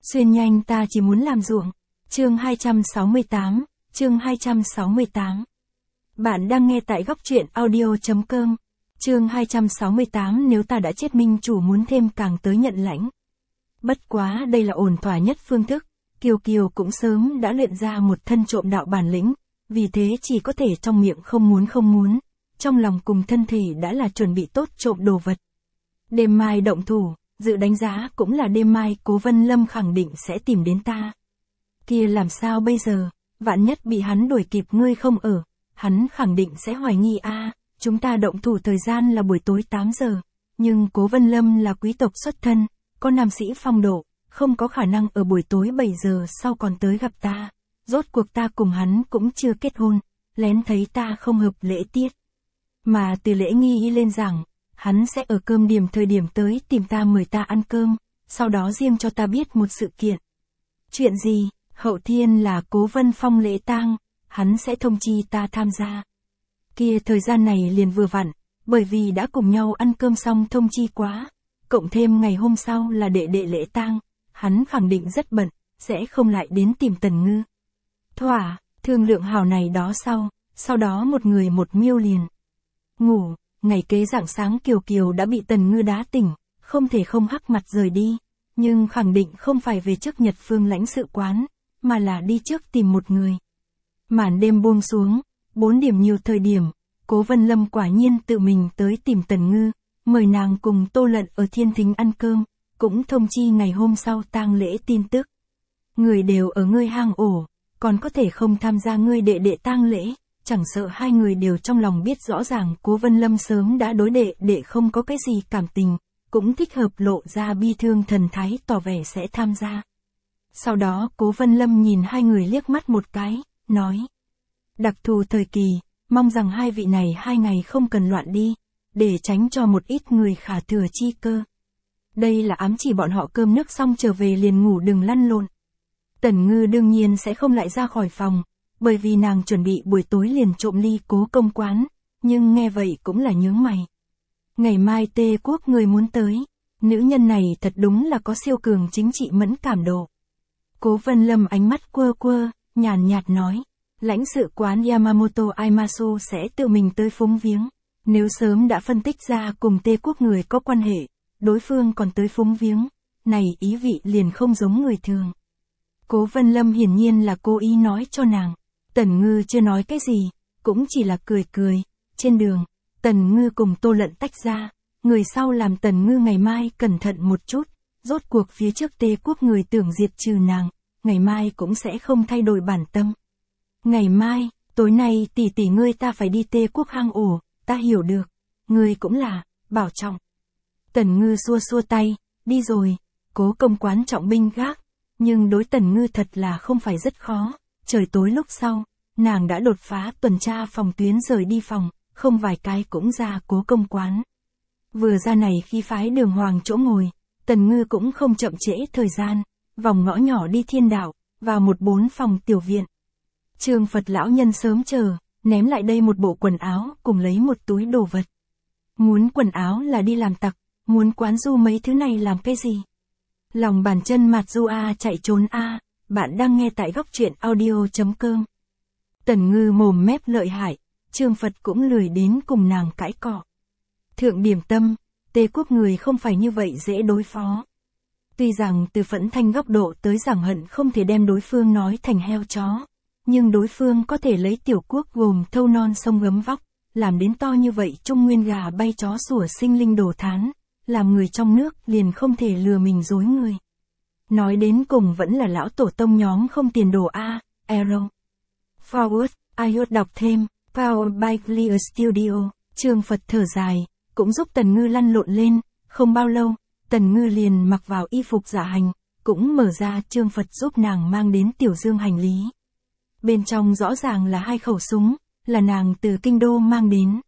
Xuyên nhanh ta chỉ muốn làm ruộng. Chương 268, chương 268. Bạn đang nghe tại góc truyện audio.com. Chương 268 nếu ta đã chết minh chủ muốn thêm càng tới nhận lãnh. Bất quá đây là ổn thỏa nhất phương thức, Kiều Kiều cũng sớm đã luyện ra một thân trộm đạo bản lĩnh, vì thế chỉ có thể trong miệng không muốn, trong lòng cùng thân thể đã là chuẩn bị tốt trộm đồ vật. Đêm mai động thủ, dự đánh giá cũng là đêm mai Cố Vân Lâm khẳng định sẽ tìm đến ta. Kia làm sao bây giờ, vạn nhất bị hắn đuổi kịp ngươi không ở, hắn khẳng định sẽ hoài nghi chúng ta động thủ thời gian là buổi tối 8 giờ, nhưng Cố Vân Lâm là quý tộc xuất thân, có nam sĩ phong độ, không có khả năng ở buổi tối 7 giờ sau còn tới gặp ta, rốt cuộc ta cùng hắn cũng chưa kết hôn, lén thấy ta không hợp lễ tiết. Mà từ lễ nghi lên rằng, hắn sẽ ở cơm điểm thời điểm tới tìm ta mời ta ăn cơm, sau đó riêng cho ta biết một sự kiện. Chuyện gì? Hậu thiên là Cố Vân Phong lễ tang, hắn sẽ thông chi ta tham gia. Kia thời gian này liền vừa vặn, bởi vì đã cùng nhau ăn cơm xong thông chi quá, cộng thêm ngày hôm sau là đệ đệ lễ tang, hắn khẳng định rất bận, sẽ không lại đến tìm Tần Ngư. Thỏa, thương lượng hảo này đó sau đó một người một miêu liền. Ngủ, ngày kế rạng sáng Kiều Kiều đã bị Tần Ngư đá tỉnh, không thể không hắc mặt rời đi, nhưng khẳng định không phải về trước Nhật Phương lãnh sự quán, mà là đi trước tìm một người. Màn đêm buông xuống, 4 điểm nhiều thời điểm, Cố Vân Lâm quả nhiên tự mình tới tìm Tần Ngư, mời nàng cùng Tô Lận ở Thiên Thính ăn cơm, cũng thông chi ngày hôm sau tang lễ tin tức. Người đều ở ngươi hang ổ, còn có thể không tham gia ngươi đệ đệ tang lễ, chẳng sợ hai người đều trong lòng biết rõ ràng Cố Vân Lâm sớm đã đối đệ đệ không có cái gì cảm tình, cũng thích hợp lộ ra bi thương thần thái tỏ vẻ sẽ tham gia. Sau đó Cố Vân Lâm nhìn hai người liếc mắt một cái, nói. Đặc thù thời kỳ, mong rằng hai vị này 2 ngày không cần loạn đi, để tránh cho một ít người khả thừa chi cơ. Đây là ám chỉ bọn họ cơm nước xong trở về liền ngủ đừng lăn lộn. Tần Ngư đương nhiên sẽ không lại ra khỏi phòng, bởi vì nàng chuẩn bị buổi tối liền trộm ly Cố công quán, nhưng nghe vậy cũng là nhướng mày. Ngày mai Tê Quốc người muốn tới, nữ nhân này thật đúng là có siêu cường chính trị mẫn cảm độ. Cố Vân Lâm ánh mắt quơ, nhàn nhạt nói, lãnh sự quán Yamamoto Aimasu sẽ tự mình tới phúng viếng, nếu sớm đã phân tích ra cùng Tê Quốc người có quan hệ, đối phương còn tới phúng viếng, này ý vị liền không giống người thường. Cố Vân Lâm hiển nhiên là cố ý nói cho nàng, Tần Ngư chưa nói cái gì, cũng chỉ là cười, trên đường, Tần Ngư cùng Tô Lận tách ra, người sau làm Tần Ngư ngày mai cẩn thận một chút, rốt cuộc phía trước Tê Quốc người tưởng diệt trừ nàng, ngày mai cũng sẽ không thay đổi bản tâm. Ngày mai, tối nay tỷ ngươi ta phải đi Tê Quốc hang ổ, ta hiểu được, ngươi cũng là, bảo trọng. Tần Ngư xua tay, đi rồi, Cố công quán trọng binh gác, nhưng đối Tần Ngư thật là không phải rất khó, trời tối lúc sau, nàng đã đột phá tuần tra phòng tuyến rời đi phòng, không vài cái cũng ra Cố công quán. Vừa ra này khi phái Đường Hoàng chỗ ngồi, Tần Ngư cũng không chậm trễ thời gian, vòng ngõ nhỏ đi Thiên Đạo, vào một 4 phòng tiểu viện. Trương Phật lão nhân sớm chờ, ném lại đây một bộ quần áo cùng lấy một túi đồ vật. Muốn quần áo là đi làm tặc, muốn quán du mấy thứ này làm cái gì? Lòng bàn chân mạt du chạy trốn bạn đang nghe tại góc truyện audio.com. Tần Ngư mồm mép lợi hại, Trương Phật cũng lười đến cùng nàng cãi cọ. Thượng điểm tâm, Tê Quốc người không phải như vậy dễ đối phó. Tuy rằng từ Phẫn Thanh góc độ tới giảng hận không thể đem đối phương nói thành heo chó, nhưng đối phương có thể lấy tiểu quốc gồm thâu non sông gấm vóc, làm đến to như vậy trung nguyên gà bay chó sủa sinh linh đồ thán, làm người trong nước liền không thể lừa mình dối người. Nói đến cùng vẫn là lão tổ tông nhóm không tiền đồ Arrow. Forward, iOS đọc thêm, Powered by Clear Studio, Trương Phật thở dài, cũng giúp Tần Ngư lăn lộn lên, không bao lâu, Tần Ngư liền mặc vào y phục dạ hành, cũng mở ra Trương Phật giúp nàng mang đến tiểu dương hành lý. Bên trong rõ ràng là 2 khẩu súng, là nàng từ kinh đô mang đến.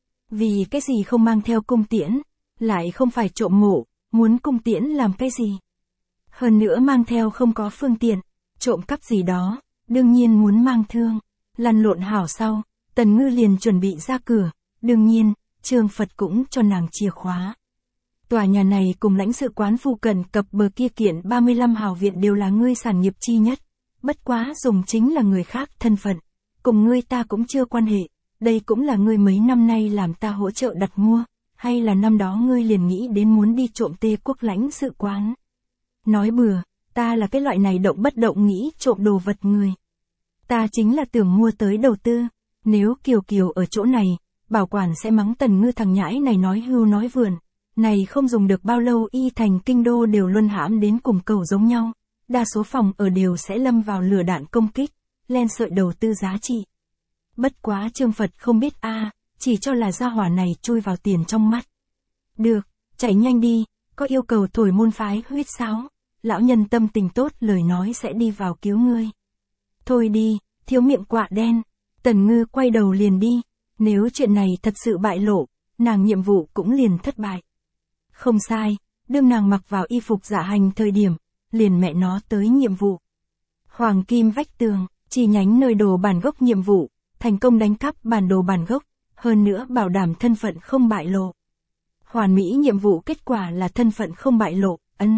Vì cái gì không mang theo cung tiễn, lại không phải trộm mộ, muốn cung tiễn làm cái gì? Hơn nữa mang theo không có phương tiện, trộm cắp gì đó, đương nhiên muốn mang thương. Lăn lộn hảo sau, Tần Ngư liền chuẩn bị ra cửa, đương nhiên, Trương Phật cũng cho nàng chìa khóa. Tòa nhà này cùng lãnh sự quán phụ cận cập bờ kia kiện 35 hào viện đều là ngươi sản nghiệp chi nhất. Bất quá dùng chính là người khác thân phận. Cùng ngươi ta cũng chưa quan hệ. Đây cũng là ngươi mấy năm nay làm ta hỗ trợ đặt mua. Hay là năm đó ngươi liền nghĩ đến muốn đi trộm Tê Quốc lãnh sự quán. Nói bừa, ta là cái loại này động bất động nghĩ trộm đồ vật người. Ta chính là tưởng mua tới đầu tư. Nếu Kiều Kiều ở chỗ này, bảo quản sẽ mắng Tần Ngư thằng nhãi này nói hưu nói vượn. Này không dùng được bao lâu y thành kinh đô đều luân hãm đến cùng cầu giống nhau. Đa số phòng ở đều sẽ lâm vào lửa đạn công kích, len sợi đầu tư giá trị. Bất quá Trương Phật không biết chỉ cho là gia hỏa này chui vào tiền trong mắt. Được, chạy nhanh đi, có yêu cầu thổi môn phái huyết sáo. Lão nhân tâm tình tốt lời nói sẽ đi vào cứu ngươi. Thôi đi, thiếu miệng quạ đen. Tần Ngư quay đầu liền đi. Nếu chuyện này thật sự bại lộ, nàng nhiệm vụ cũng liền thất bại. Không sai, đương nàng mặc vào y phục dạ hành thời điểm, liền mẹ nó tới nhiệm vụ. Hoàng kim vách tường, chi nhánh nơi đồ bản gốc nhiệm vụ, thành công đánh cắp bản đồ bản gốc, hơn nữa bảo đảm thân phận không bại lộ. Hoàn mỹ nhiệm vụ kết quả là thân phận không bại lộ,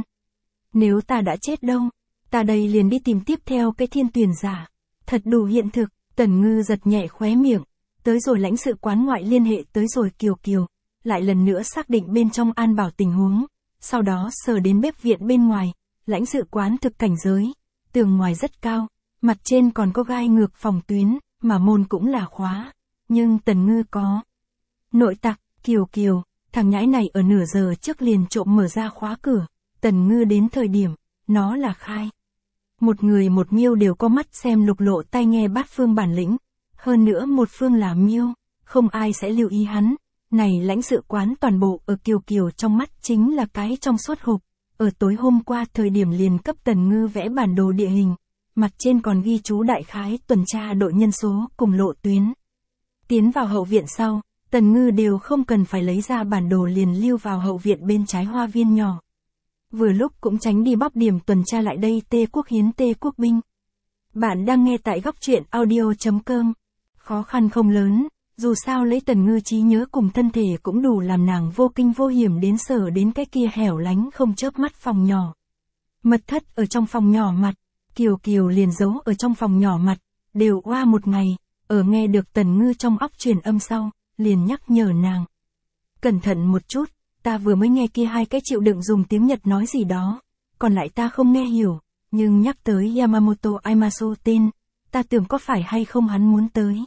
Nếu ta đã chết đâu, ta đây liền đi tìm tiếp theo cái thiên tuyển giả. Thật đủ hiện thực, Tần Ngư giật nhẹ khóe miệng, tới rồi lãnh sự quán ngoại liên hệ tới rồi Kiều Kiều, lại lần nữa xác định bên trong an bảo tình huống, sau đó sờ đến bếp viện bên ngoài, lãnh sự quán thực cảnh giới, tường ngoài rất cao, mặt trên còn có gai ngược phòng tuyến, mà môn cũng là khóa, nhưng Tần Ngư có. Nội tặc, Kiều Kiều, thằng nhãi này ở nửa giờ trước liền trộm mở ra khóa cửa, Tần Ngư đến thời điểm, nó là khai. Một người một miêu đều có mắt xem lục lộ tai nghe bát phương bản lĩnh, hơn nữa một phương là miêu, không ai sẽ lưu ý hắn. Này lãnh sự quán toàn bộ ở Kiều Kiều trong mắt chính là cái trong suốt hộp, ở tối hôm qua thời điểm liền cấp Tần Ngư vẽ bản đồ địa hình, mặt trên còn ghi chú đại khái tuần tra đội nhân số cùng lộ tuyến. Tiến vào hậu viện sau, Tần Ngư đều không cần phải lấy ra bản đồ liền lưu vào hậu viện bên trái hoa viên nhỏ. Vừa lúc cũng tránh đi bóp điểm tuần tra lại đây Tê Quốc hiến Tê Quốc binh. Bạn đang nghe tại góc truyện audio.com. Khó khăn không lớn, dù sao lấy Tần Ngư trí nhớ cùng thân thể cũng đủ làm nàng vô kinh vô hiểm đến sở đến cái kia hẻo lánh không chớp mắt phòng nhỏ. Mật thất ở trong phòng nhỏ mặt, Kiều Kiều liền giấu ở trong phòng nhỏ mặt, đều qua một ngày, ở nghe được Tần Ngư trong óc truyền âm sau, liền nhắc nhở nàng. Cẩn thận một chút, ta vừa mới nghe kia hai cái chịu đựng dùng tiếng Nhật nói gì đó, còn lại ta không nghe hiểu, nhưng nhắc tới Yamamoto Aimasu tên, ta tưởng có phải hay không hắn muốn tới.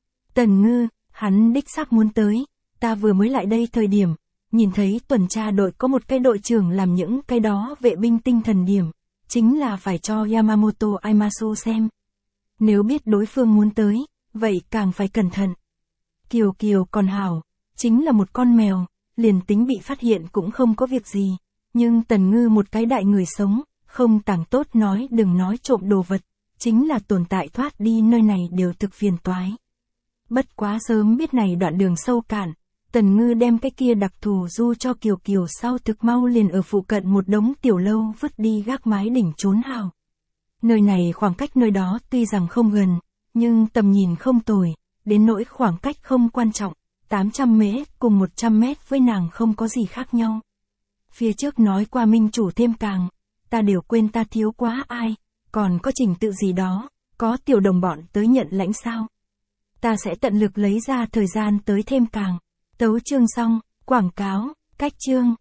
Tần Ngư, hắn đích xác muốn tới, ta vừa mới lại đây thời điểm, nhìn thấy tuần tra đội có một cái đội trưởng làm những cái đó vệ binh tinh thần điểm, chính là phải cho Yamamoto Aimasu xem. Nếu biết đối phương muốn tới, vậy càng phải cẩn thận. Kiều Kiều còn hảo, chính là một con mèo, liền tính bị phát hiện cũng không có việc gì, nhưng Tần Ngư một cái đại người sống, không tàng tốt nói đừng nói trộm đồ vật, chính là tồn tại thoát đi nơi này đều thực phiền toái. Bất quá sớm biết này đoạn đường sâu cạn, Tần Ngư đem cái kia đặc thù du cho Kiều Kiều sau thực mau liền ở phụ cận một đống tiểu lâu vứt đi gác mái đỉnh trốn hào. Nơi này khoảng cách nơi đó tuy rằng không gần, nhưng tầm nhìn không tồi, đến nỗi khoảng cách không quan trọng, 800 mét cùng 100 mét với nàng không có gì khác nhau. Phía trước nói qua minh chủ thêm càng, ta đều quên ta thiếu quá ai, còn có trình tự gì đó, có tiểu đồng bọn tới nhận lãnh sao. Ta sẽ tận lực lấy ra thời gian tới thêm càng. Tấu chương xong, quảng cáo, cách chương.